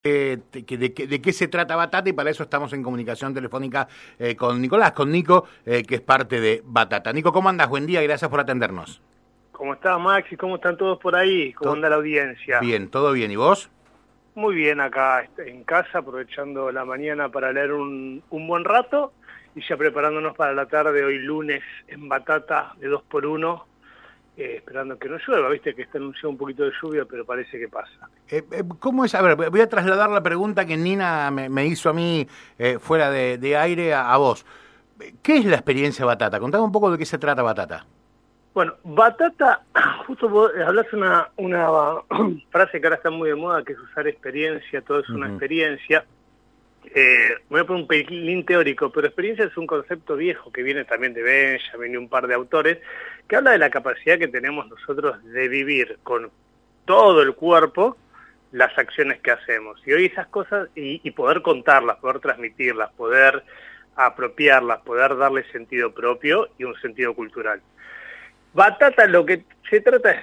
De qué se trata Batata, y para eso estamos en comunicación telefónica con Nicolás, con Nico, que es parte de Batata. Nico, ¿cómo andas? Buen día y gracias por atendernos. ¿Cómo estás, Maxi? ¿Cómo están todos por ahí? ¿Cómo anda la audiencia? Bien, todo bien. ¿Y vos? Muy bien acá en casa, aprovechando la mañana para leer un buen rato y ya preparándonos para la tarde, hoy lunes, en Batata de 2x1, esperando que no llueva. Viste que está anunciado un poquito de lluvia, pero parece que pasa. ¿Cómo es? A ver, voy a trasladar la pregunta que Nina me hizo a mí fuera de aire a vos. ¿Qué es la experiencia Batata? Contame un poco de qué se trata Batata. Bueno, Batata, justo vos hablaste una frase que ahora está muy de moda, que es usar experiencia, todo es una experiencia. Voy a poner un pelín teórico, pero experiencia es un concepto viejo que viene también de Benjamin y un par de autores, que habla de la capacidad que tenemos nosotros de vivir con todo el cuerpo las acciones que hacemos. Y hoy esas cosas, y poder contarlas, poder transmitirlas, poder apropiarlas, poder darle sentido propio y un sentido cultural. Batata, lo que se trata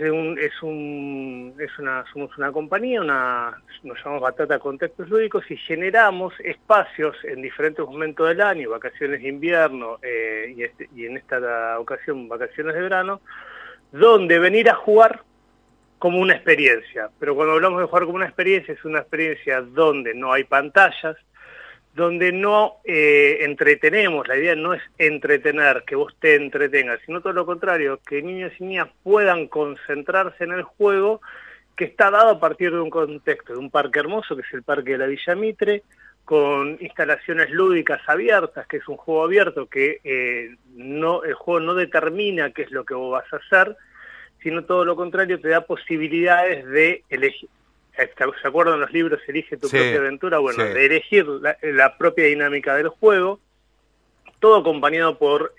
somos una compañía, nos llamamos Batata Contextos Lúdicos y generamos espacios en diferentes momentos del año, vacaciones de invierno y en esta ocasión vacaciones de verano, donde venir a jugar como una experiencia. Pero cuando hablamos de jugar como una experiencia, es una experiencia donde no hay pantallas, donde no entretenemos. La idea no es entretener, que vos te entretengas, sino todo lo contrario, que niños y niñas puedan concentrarse en el juego, que está dado a partir de un contexto, de un parque hermoso, que es el Parque de la Villa Mitre, con instalaciones lúdicas abiertas, que es un juego abierto, que el juego no determina qué es lo que vos vas a hacer, sino todo lo contrario, te da posibilidades de elegir. ¿Se acuerdan los libros Elige tu propia aventura? Bueno, de elegir la propia dinámica del juego, todo acompañado por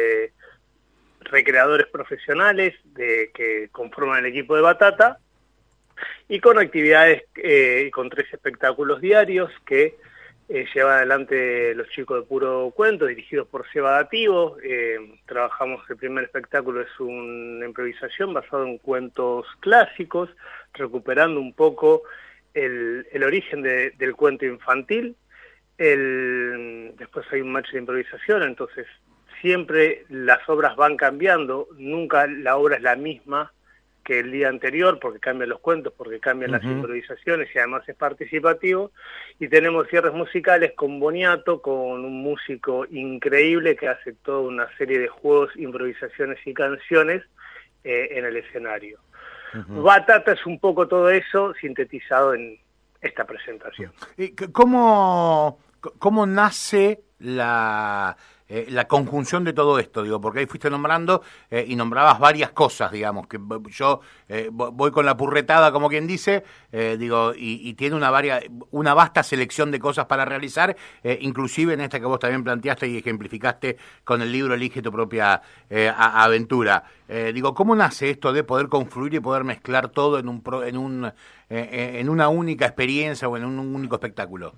recreadores profesionales que conforman el equipo de Batata, y con actividades y con 3 espectáculos diarios que llevan adelante los chicos de Puro Cuento, dirigidos por Seba Dativo. Trabajamos, el primer espectáculo es una improvisación basado en cuentos clásicos, recuperando un poco el origen del cuento infantil. Después hay un match de improvisación, entonces siempre las obras van cambiando, nunca la obra es la misma que el día anterior, porque cambian los cuentos, porque cambian las improvisaciones y además es participativo. Y tenemos cierres musicales con Boniato, con un músico increíble que hace toda una serie de juegos, improvisaciones y canciones en el escenario. Batata es un poco todo eso sintetizado en esta presentación. ¿Cómo nace la conjunción de todo esto? Digo, porque ahí fuiste nombrando y nombrabas varias cosas, digamos, que yo voy con la purretada, como quien dice, digo, y tiene una vasta selección de cosas para realizar, inclusive en esta que vos también planteaste y ejemplificaste con el libro Elige tu propia aventura. Digo, ¿cómo nace esto de poder confluir y poder mezclar todo en una única experiencia o en un único espectáculo?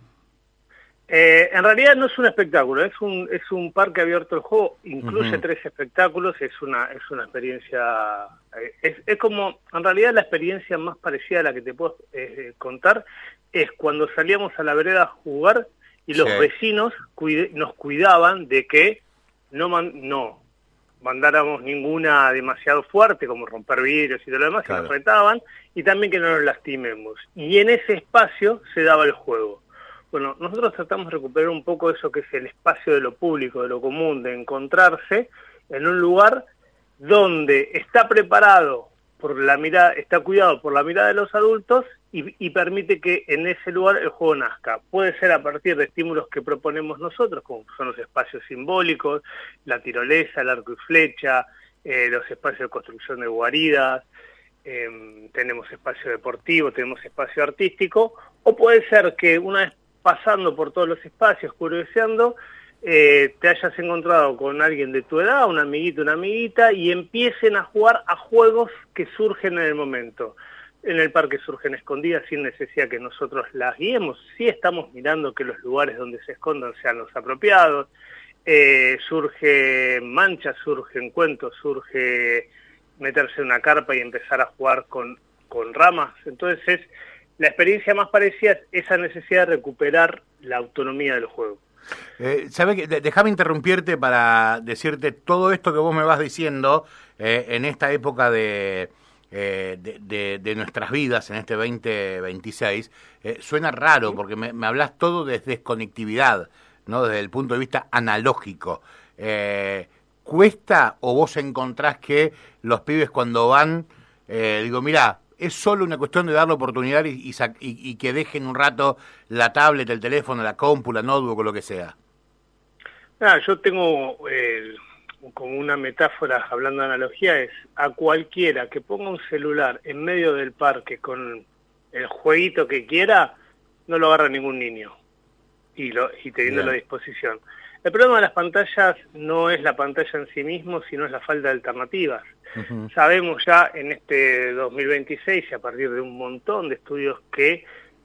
En realidad no es un espectáculo, es un parque abierto al juego, incluye 3 espectáculos, es una experiencia, es como, en realidad la experiencia más parecida a la que te puedo contar es cuando salíamos a la vereda a jugar y los vecinos nos cuidaban de que no mandáramos ninguna demasiado fuerte, como romper vidrios y todo lo demás, que nos retaban, y también que no nos lastimemos. Y en ese espacio se daba el juego. Bueno, nosotros tratamos de recuperar un poco eso que es el espacio de lo público, de lo común, de encontrarse en un lugar donde está preparado por la mirada, está cuidado por la mirada de los adultos y permite que en ese lugar el juego nazca. Puede ser a partir de estímulos que proponemos nosotros, como son los espacios simbólicos, la tirolesa, el arco y flecha, los espacios de construcción de guaridas, tenemos espacio deportivo, tenemos espacio artístico, o puede ser que una vez pasando por todos los espacios, curioseando, te hayas encontrado con alguien de tu edad, un amiguito, una amiguita, y empiecen a jugar a juegos que surgen en el momento. En el parque surgen escondidas sin necesidad que nosotros las guiemos. Sí estamos mirando que los lugares donde se escondan sean los apropiados. Surge manchas, surgen cuentos, surge meterse en una carpa y empezar a jugar con ramas. Entonces La experiencia más parecida es esa necesidad de recuperar la autonomía del juego. ¿Sabes qué? Déjame interrumpirte para decirte todo esto que vos me vas diciendo en esta época de nuestras vidas, en este 2026, suena raro porque me hablas todo desde desconectividad, ¿no? Desde el punto de vista analógico. ¿Cuesta o vos encontrás que los pibes cuando van, digo, mirá, es solo una cuestión de darle oportunidad y que dejen un rato la tablet, el teléfono, la compu, la notebook o lo que sea? Yo tengo como una metáfora, hablando de analogía, es a cualquiera que ponga un celular en medio del parque con el jueguito que quiera, no lo agarra ningún niño y teniéndolo a disposición. El problema de las pantallas no es la pantalla en sí mismo, sino es la falta de alternativas. Uh-huh. Sabemos ya en este 2026, y a partir de un montón de estudios que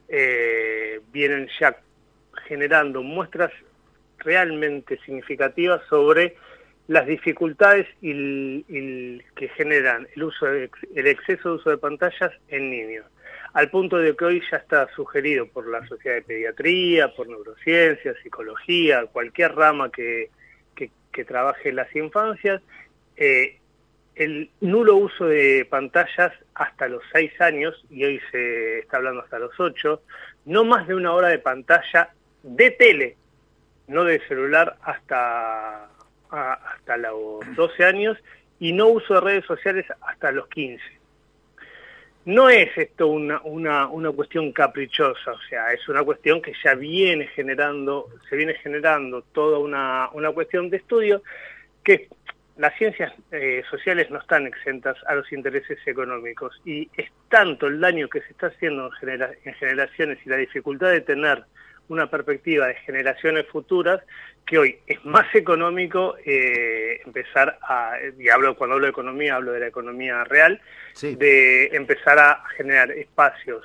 vienen ya generando muestras realmente significativas sobre las dificultades que generan el exceso de uso de pantallas en niños, al punto de que hoy ya está sugerido por la Sociedad de Pediatría, por Neurociencias, Psicología, cualquier rama que trabaje en las infancias, el nulo uso de pantallas hasta los 6 años, y hoy se está hablando hasta los 8, no más de 1 hora de pantalla de tele, no de celular hasta los 12 años, y no uso de redes sociales hasta los 15. No es esto una cuestión caprichosa, o sea, es una cuestión que ya se viene generando toda una cuestión de estudio, que las ciencias sociales no están exentas a los intereses económicos, y es tanto el daño que se está haciendo en generaciones y la dificultad de tener una perspectiva de generaciones futuras, que hoy es más económico empezar cuando hablo de economía, hablo de la economía real, sí, de empezar a generar espacios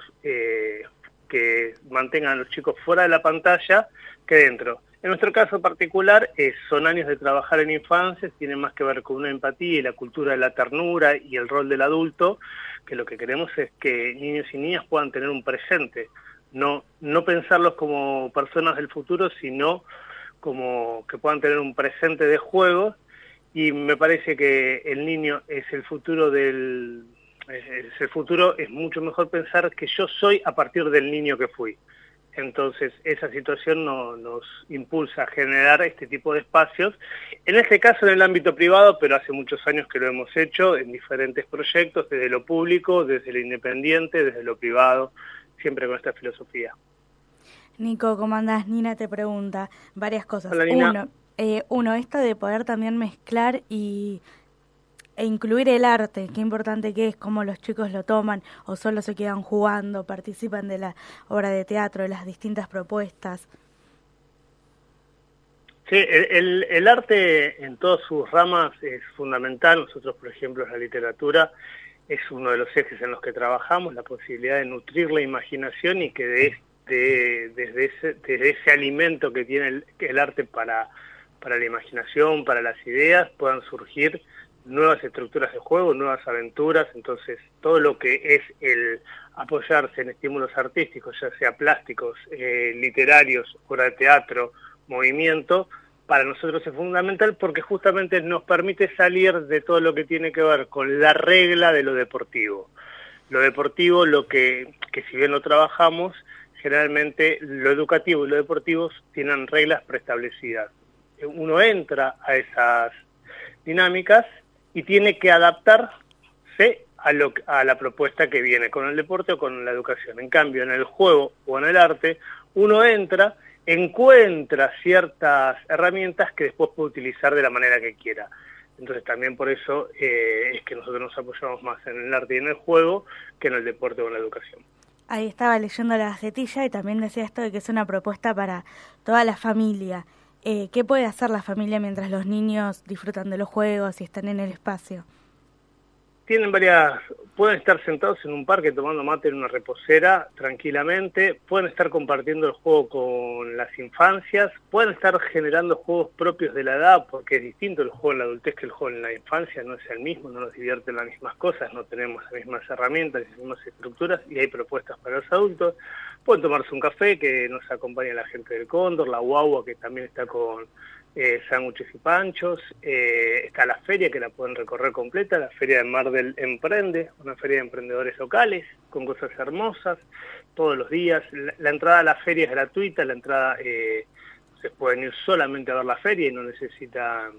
que mantengan a los chicos fuera de la pantalla que dentro. En nuestro caso particular, son años de trabajar en infancias, tiene más que ver con una empatía y la cultura de la ternura y el rol del adulto, que lo que queremos es que niños y niñas puedan tener un presente, no pensarlos como personas del futuro, sino como que puedan tener un presente de juegos, y me parece que el niño es el futuro es mucho mejor pensar que yo soy a partir del niño que fui. Entonces esa situación nos impulsa a generar este tipo de espacios, en este caso en el ámbito privado, pero hace muchos años que lo hemos hecho en diferentes proyectos, desde lo público, desde lo independiente, desde lo privado, siempre con esta filosofía. Nico, ¿cómo andás? Nina te pregunta varias cosas. Hola, Nina. Uno, esto de poder también mezclar e incluir el arte, qué importante que es, cómo los chicos lo toman, o solo se quedan jugando, participan de la obra de teatro, de las distintas propuestas. Sí, el arte en todas sus ramas es fundamental. Nosotros, por ejemplo, en la literatura es uno de los ejes en los que trabajamos, la posibilidad de nutrir la imaginación y que desde ese alimento que tiene el arte para la imaginación, para las ideas, puedan surgir nuevas estructuras de juego, nuevas aventuras. Entonces todo lo que es el apoyarse en estímulos artísticos, ya sea plásticos, literarios, obra de teatro, movimiento, para nosotros es fundamental porque justamente nos permite salir de todo lo que tiene que ver con la regla de lo deportivo. Lo deportivo, que si bien lo trabajamos, generalmente lo educativo y lo deportivo tienen reglas preestablecidas. Uno entra a esas dinámicas y tiene que adaptarse a la propuesta que viene con el deporte o con la educación. En cambio, en el juego o en el arte, uno encuentra ciertas herramientas que después puede utilizar de la manera que quiera. Entonces también por eso es que nosotros nos apoyamos más en el arte y en el juego que en el deporte o en la educación. Ahí estaba leyendo la gacetilla y también decía esto de que es una propuesta para toda la familia. ¿Qué puede hacer la familia mientras los niños disfrutan de los juegos y están en el espacio? tienen pueden estar sentados en un parque tomando mate en una reposera tranquilamente, pueden estar compartiendo el juego con las infancias, pueden estar generando juegos propios de la edad, porque es distinto el juego en la adultez que el juego en la infancia, no es el mismo, no nos divierten las mismas cosas, no tenemos las mismas herramientas, las mismas estructuras, y hay propuestas para los adultos. Pueden tomarse un café, que nos acompaña la gente del Cóndor, la Guagua, que también está con sándwiches y panchos, está la feria, que la pueden recorrer completa, la feria de Mar del Emprende, una feria de emprendedores locales, con cosas hermosas, todos los días. La entrada a la feria es gratuita, la entrada se pueden ir solamente a ver la feria y no necesitan,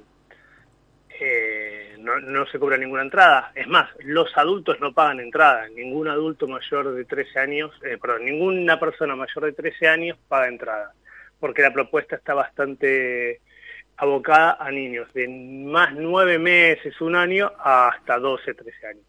no se cobra ninguna entrada. Es más, los adultos no pagan entrada, ningún adulto mayor de 13 años, ninguna persona mayor de 13 años paga entrada, porque la propuesta está bastante abocada a niños de más 9 meses, un año, hasta 12, 13 años.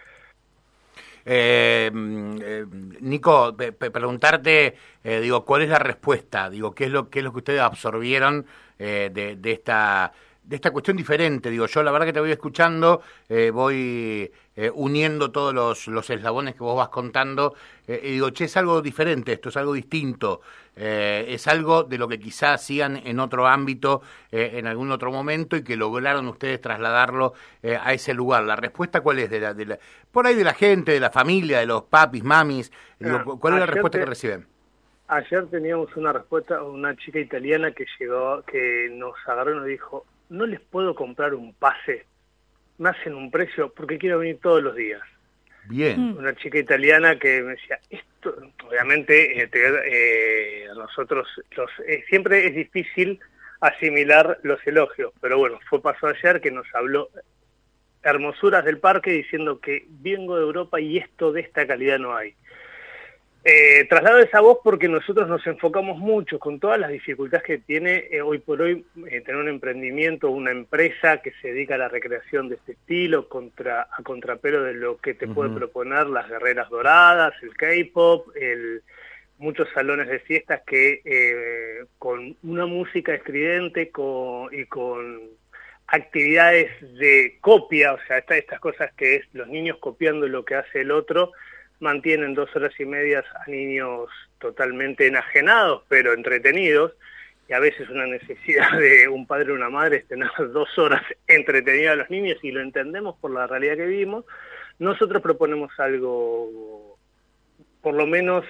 Nico, preguntarte, digo, ¿cuál es la respuesta? Digo, ¿qué es lo que ustedes absorbieron de esta cuestión diferente? Digo, yo la verdad que te voy escuchando, voy uniendo todos los eslabones que vos vas contando, y digo, che, es algo diferente, esto es algo distinto, es algo de lo que quizás hacían en otro ámbito, en algún otro momento, y que lograron ustedes trasladarlo a ese lugar. ¿La respuesta cuál es? Por ahí de la gente, de la familia, de los papis, mamis, digo, ¿cuál es la respuesta que reciben? Ayer teníamos una respuesta, una chica italiana que llegó, que nos agarró y nos dijo: no les puedo comprar un pase, me hacen un precio porque quiero venir todos los días. Bien. Una chica italiana que me decía, esto, obviamente, nosotros, siempre es difícil asimilar los elogios, pero bueno, pasó ayer que nos habló hermosuras del parque diciendo que vengo de Europa y esto de esta calidad no hay. Traslado esa voz porque nosotros nos enfocamos mucho con todas las dificultades que tiene hoy por hoy tener un emprendimiento, una empresa que se dedica a la recreación de este estilo, a contrapelo de lo que te puede proponer las guerreras doradas, el K-pop, muchos salones de fiestas que con una música estridente y con actividades de copia, o sea, estas cosas que es los niños copiando lo que hace el otro, mantienen 2 horas y media a niños totalmente enajenados, pero entretenidos, y a veces una necesidad de un padre o una madre es tener 2 horas entretenidos a los niños, y lo entendemos por la realidad que vivimos. Nosotros proponemos algo, por lo menos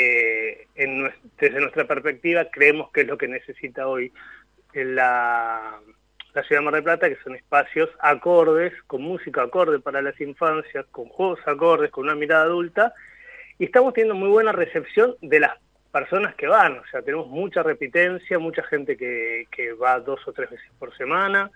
desde nuestra perspectiva, creemos que es lo que necesita hoy la ciudad de Mar del Plata, que son espacios acordes, con música acorde para las infancias, con juegos acordes, con una mirada adulta, y estamos teniendo muy buena recepción de las personas que van. O sea, tenemos mucha repitencia, mucha gente que va 2 o 3 veces por semana,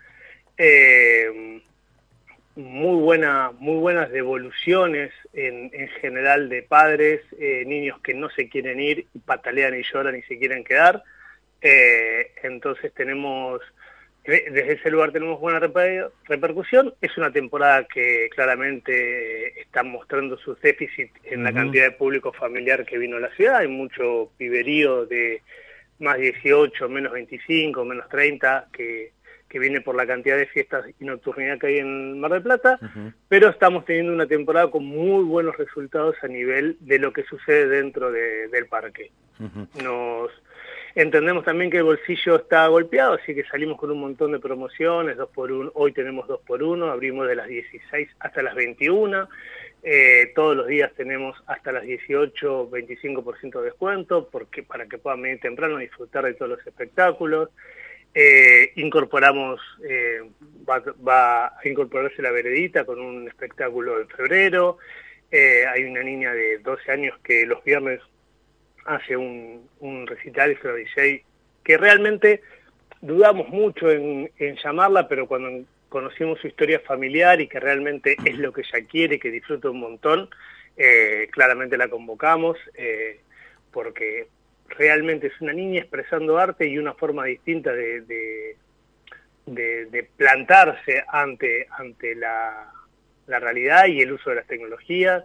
muy buenas devoluciones en general de padres, niños que no se quieren ir, y patalean y lloran y se quieren quedar. Entonces desde ese lugar tenemos buena repercusión. Es una temporada que claramente está mostrando sus déficits en la cantidad de público familiar que vino a la ciudad. Hay mucho piberío de más 18, menos 25, menos 30, que viene por la cantidad de fiestas y nocturnidad que hay en Mar del Plata, pero estamos teniendo una temporada con muy buenos resultados a nivel de lo que sucede dentro del parque. Entendemos también que el bolsillo está golpeado, así que salimos con un montón de promociones, 2x1, hoy tenemos 2x1, abrimos de las 16 hasta las 21, todos los días tenemos hasta las 18, 25% de descuento, para que puedan venir temprano a disfrutar de todos los espectáculos. Incorporamos, va a incorporarse la veredita con un espectáculo en febrero. Hay una niña de 12 años que los viernes hace un recital, es una DJ, que realmente dudamos mucho en llamarla, pero cuando conocimos su historia familiar y que realmente es lo que ella quiere, que disfruta un montón, claramente la convocamos, porque realmente es una niña expresando arte y una forma distinta de plantarse ante la realidad y el uso de las tecnologías.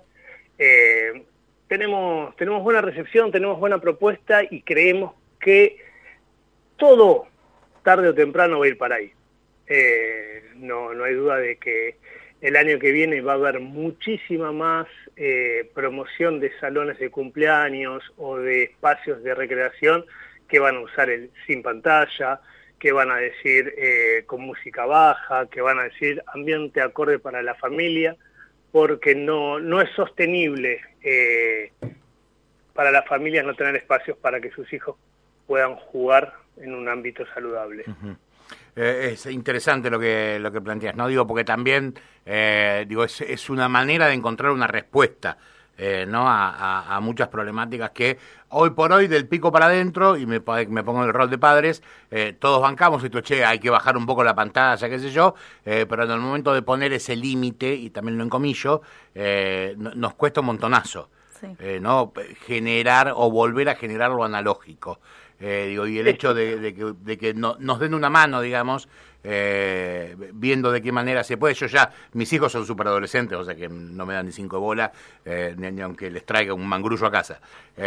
Tenemos buena recepción, tenemos buena propuesta y creemos que todo, tarde o temprano, va a ir para ahí. No hay duda de que El año que viene va a haber muchísima más promoción de salones de cumpleaños o de espacios de recreación que van a usar el sin pantalla, que van a decir con música baja, que van a decir ambiente acorde para la familia, porque no es sostenible para las familias no tener espacios para que sus hijos puedan jugar en un ámbito saludable. Uh-huh. Es interesante lo que planteas, ¿no? Digo, porque también es una manera de encontrar una respuesta, ¿no? A muchas problemáticas que hoy por hoy, del pico para adentro, y me pongo en el rol de padres, todos bancamos esto, hay que bajar un poco la pantalla, qué sé yo, pero en el momento de poner ese límite, y también lo encomillo, nos cuesta un montonazo, sí. ¿No? Generar o volver a generar lo analógico. Y el hecho de que nos den una mano, digamos, viendo de qué manera se puede. Mis hijos son súper adolescentes, o sea que no me dan ni 5 bolas, ni aunque les traiga un mangrullo a casa.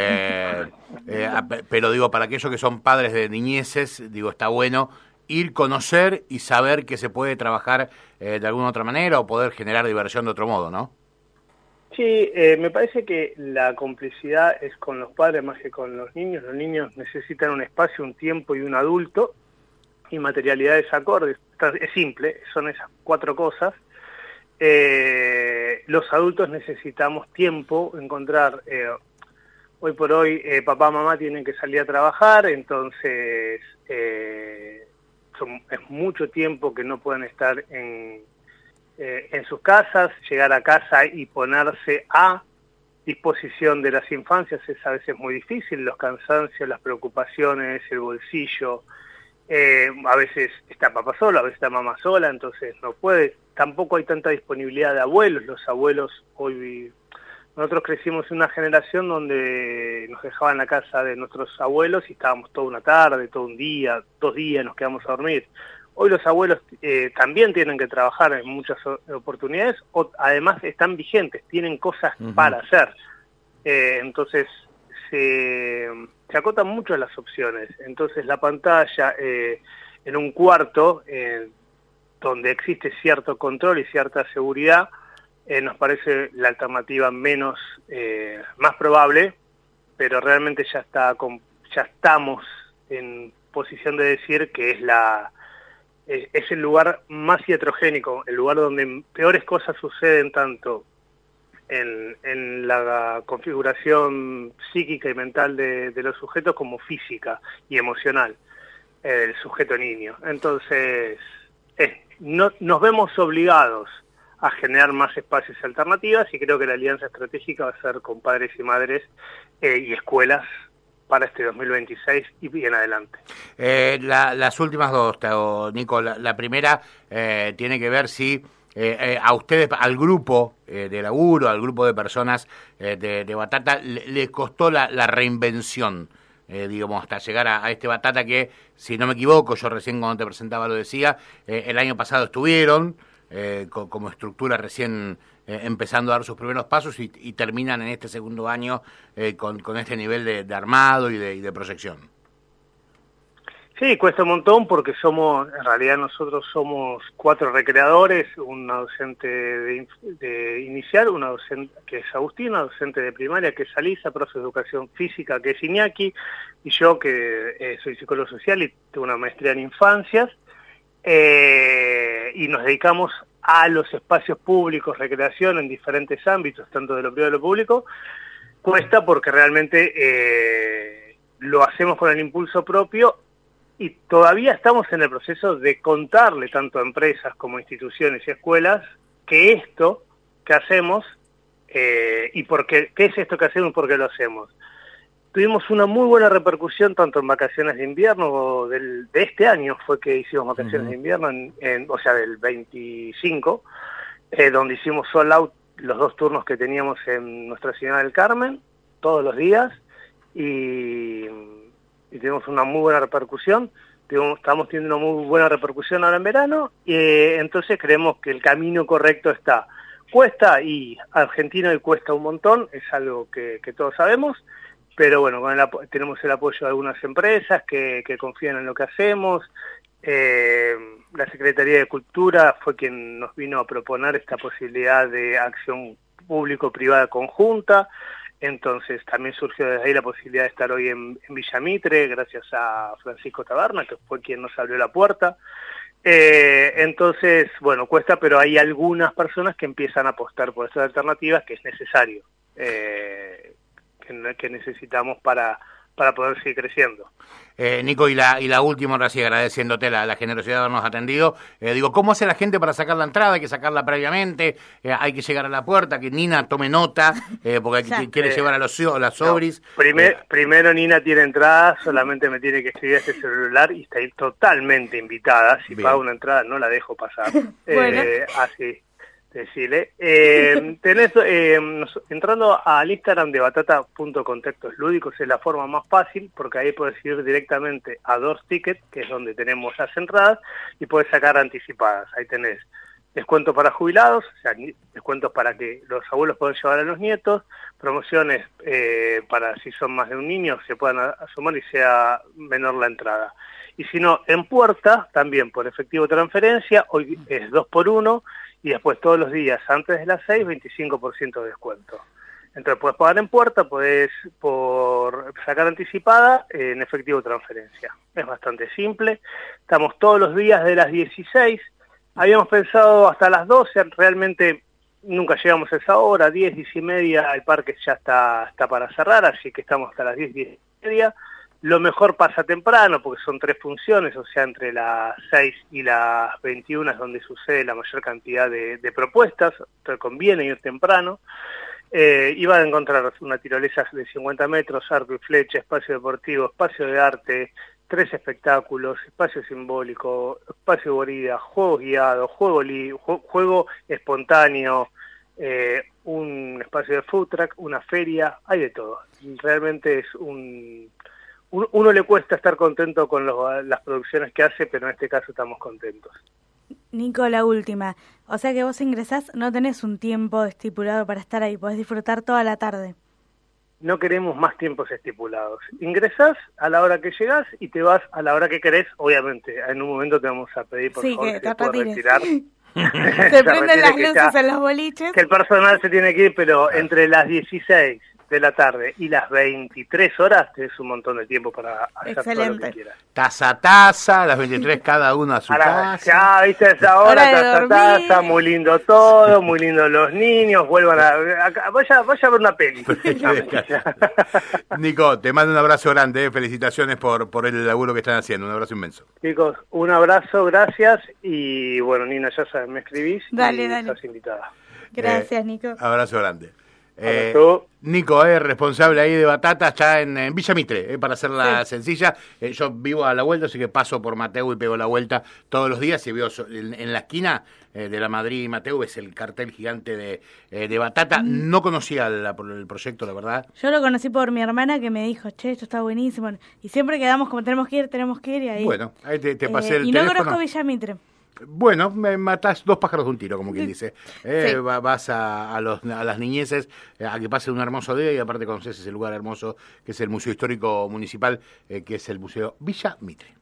Pero digo, para aquellos que son padres de niñeces, está bueno ir, conocer y saber que se puede trabajar de alguna otra manera o poder generar diversión de otro modo, ¿no? Sí, me parece que la complicidad es con los padres más que con los niños. Los niños necesitan un espacio, un tiempo y un adulto, y materialidades acordes. Es simple, son esas 4 cosas. Los adultos necesitamos tiempo, encontrar... hoy por hoy papá, mamá tienen que salir a trabajar, entonces es mucho tiempo que no pueden estar en sus casas. Llegar a casa y ponerse a disposición de las infancias es a veces muy difícil, los cansancios, las preocupaciones, el bolsillo, a veces está papá solo, a veces está mamá sola, entonces no puede, tampoco hay tanta disponibilidad de abuelos. Los abuelos hoy, nosotros crecimos en una generación donde nos dejaban en la casa de nuestros abuelos y estábamos toda una tarde, todo un día, 2 días nos quedamos a dormir. Hoy los abuelos también tienen que trabajar en muchas oportunidades, además están vigentes, tienen cosas para hacer. Entonces se acotan mucho las opciones. Entonces la pantalla en un cuarto donde existe cierto control y cierta seguridad, nos parece la alternativa más probable, pero realmente ya estamos en posición de decir que es el lugar más heterogénico, el lugar donde peores cosas suceden tanto en la configuración psíquica y mental de los sujetos como física y emocional del sujeto niño. Entonces, nos vemos obligados a generar más espacios y alternativas, y creo que la alianza estratégica va a ser con padres y madres y escuelas para este 2026 y bien adelante. Las últimas 2, te hago, Nico. La primera tiene que ver si a ustedes, al grupo de laburo, al grupo de personas de Batata, les costó la reinvención, hasta llegar a este Batata que, si no me equivoco, yo recién cuando te presentaba lo decía, el año pasado estuvieron como estructura recién empezando a dar sus primeros pasos y terminan en este segundo año con este nivel de armado y de proyección. Sí, cuesta un montón porque en realidad nosotros somos 4 recreadores, una docente de inicial, una docente que es Agustina, docente de primaria que es Alisa, profe de educación física que es Iñaki, y yo que soy psicólogo social y tengo una maestría en infancias, y nos dedicamos a los espacios públicos, recreación en diferentes ámbitos, tanto de lo privado de lo público. Cuesta porque realmente lo hacemos con el impulso propio y todavía estamos en el proceso de contarle tanto a empresas como instituciones y escuelas que esto que hacemos y qué es esto que hacemos y por qué lo hacemos. Tuvimos una muy buena repercusión tanto en vacaciones de invierno de este año, fue que hicimos vacaciones de invierno, o sea, del 25, donde hicimos sold out los 2 turnos que teníamos en Nuestra Señora del Carmen, todos los días, y tuvimos una muy buena repercusión. Estamos teniendo una muy buena repercusión ahora en verano, y entonces creemos que el camino correcto está. Cuesta, y Argentina hoy cuesta un montón, es algo que todos sabemos, pero bueno, tenemos el apoyo de algunas empresas que confían en lo que hacemos, La Secretaría de Cultura fue quien nos vino a proponer esta posibilidad de acción público-privada conjunta. Entonces también surgió desde ahí la posibilidad de estar hoy en Villa Mitre, gracias a Francisco Taberna, que fue quien nos abrió la puerta. Entonces, bueno, cuesta, pero hay algunas personas que empiezan a apostar por estas alternativas, que es necesario, que necesitamos para poder seguir creciendo. Nico, y la última, ahora sí, agradeciéndote la generosidad de habernos atendido. Digo, ¿cómo hace la gente para sacar la entrada? Hay que sacarla previamente, hay que llegar a la puerta, que Nina tome nota, porque quiere llevar a las sobris. No, primero Nina tiene entrada, solamente me tiene que escribir a este celular y está ahí totalmente invitada. Si paga una entrada no la dejo pasar. Bueno. Así. Decirle. Entrando al Instagram de batata.contextos lúdicos es la forma más fácil, porque ahí puedes ir directamente a Doors Ticket, que es donde tenemos las entradas, y puedes sacar anticipadas. Ahí tenés descuentos para jubilados, o sea, descuentos para que los abuelos puedan llevar a los nietos, promociones para si son más de un niño se puedan asomar y sea menor la entrada. Y si no, en puerta, también por efectivo transferencia, hoy es 2x1, y después todos los días antes de las 6, 25% de descuento. Entonces puedes pagar en puerta, puedes por sacar anticipada en efectivo transferencia. Es bastante simple. Estamos todos los días de las 16. Habíamos pensado hasta las 12, realmente nunca llegamos a esa hora, 10, 10 y media, el parque ya está para cerrar, así que estamos hasta las 10, 10 y media. Lo mejor pasa temprano, porque son 3 funciones, o sea, entre las 6 y las 21 es donde sucede la mayor cantidad de propuestas, entonces conviene ir temprano. Y van a encontrar una tirolesa de 50 metros, arco y flecha, espacio deportivo, espacio de arte, 3 espectáculos, espacio simbólico, espacio de guarida, juegos guiados, juego espontáneo, un espacio de food truck, una feria, hay de todo. Realmente es uno le cuesta estar contento con las producciones que hace, pero en este caso estamos contentos. Nico, la última. O sea que vos ingresás, no tenés un tiempo estipulado para estar ahí, podés disfrutar toda la tarde. No queremos más tiempos estipulados. Ingresás a la hora que llegás y te vas a la hora que querés. Obviamente, en un momento te vamos a pedir, por favor, que te te retires. retirar. Se prenden las luces en los boliches. Que el personal se tiene que ir, pero entre las 16 de la tarde y las 23 horas tenés un montón de tiempo para hacer todo lo que quieras. Taza a taza, las 23 cada uno a su casa. Ya, viste, a esa hora, taza a taza, muy lindo todo, muy lindo los niños, vuelvan vaya a ver una peli. Nico, te mando un abrazo grande, felicitaciones por el laburo que están haciendo, un abrazo inmenso. Chicos, un abrazo, gracias, y bueno, Nina, ya sabes, me escribís dale. Estás invitada. Gracias, Nico. Abrazo grande. Nico, responsable ahí de Batatas, ya en Villa Mitre, para hacerla sencilla. Yo vivo a la vuelta, así que paso por Mateu y pego la vuelta todos los días. Y veo en la esquina de la Madrid y Mateu, es el cartel gigante de Batata. No conocía el proyecto, la verdad. Yo lo conocí por mi hermana, que me dijo, che, esto está buenísimo. Y siempre quedamos como tenemos que ir, y ahí. Bueno, ahí te pasé el teléfono. Y no conozco Villa Mitre. Bueno, me matás 2 pájaros de un tiro, como quien dice. Vas a las niñeces a que pasen un hermoso día, y aparte conoces ese lugar hermoso que es el Museo Histórico Municipal, que es el Museo Villa Mitre.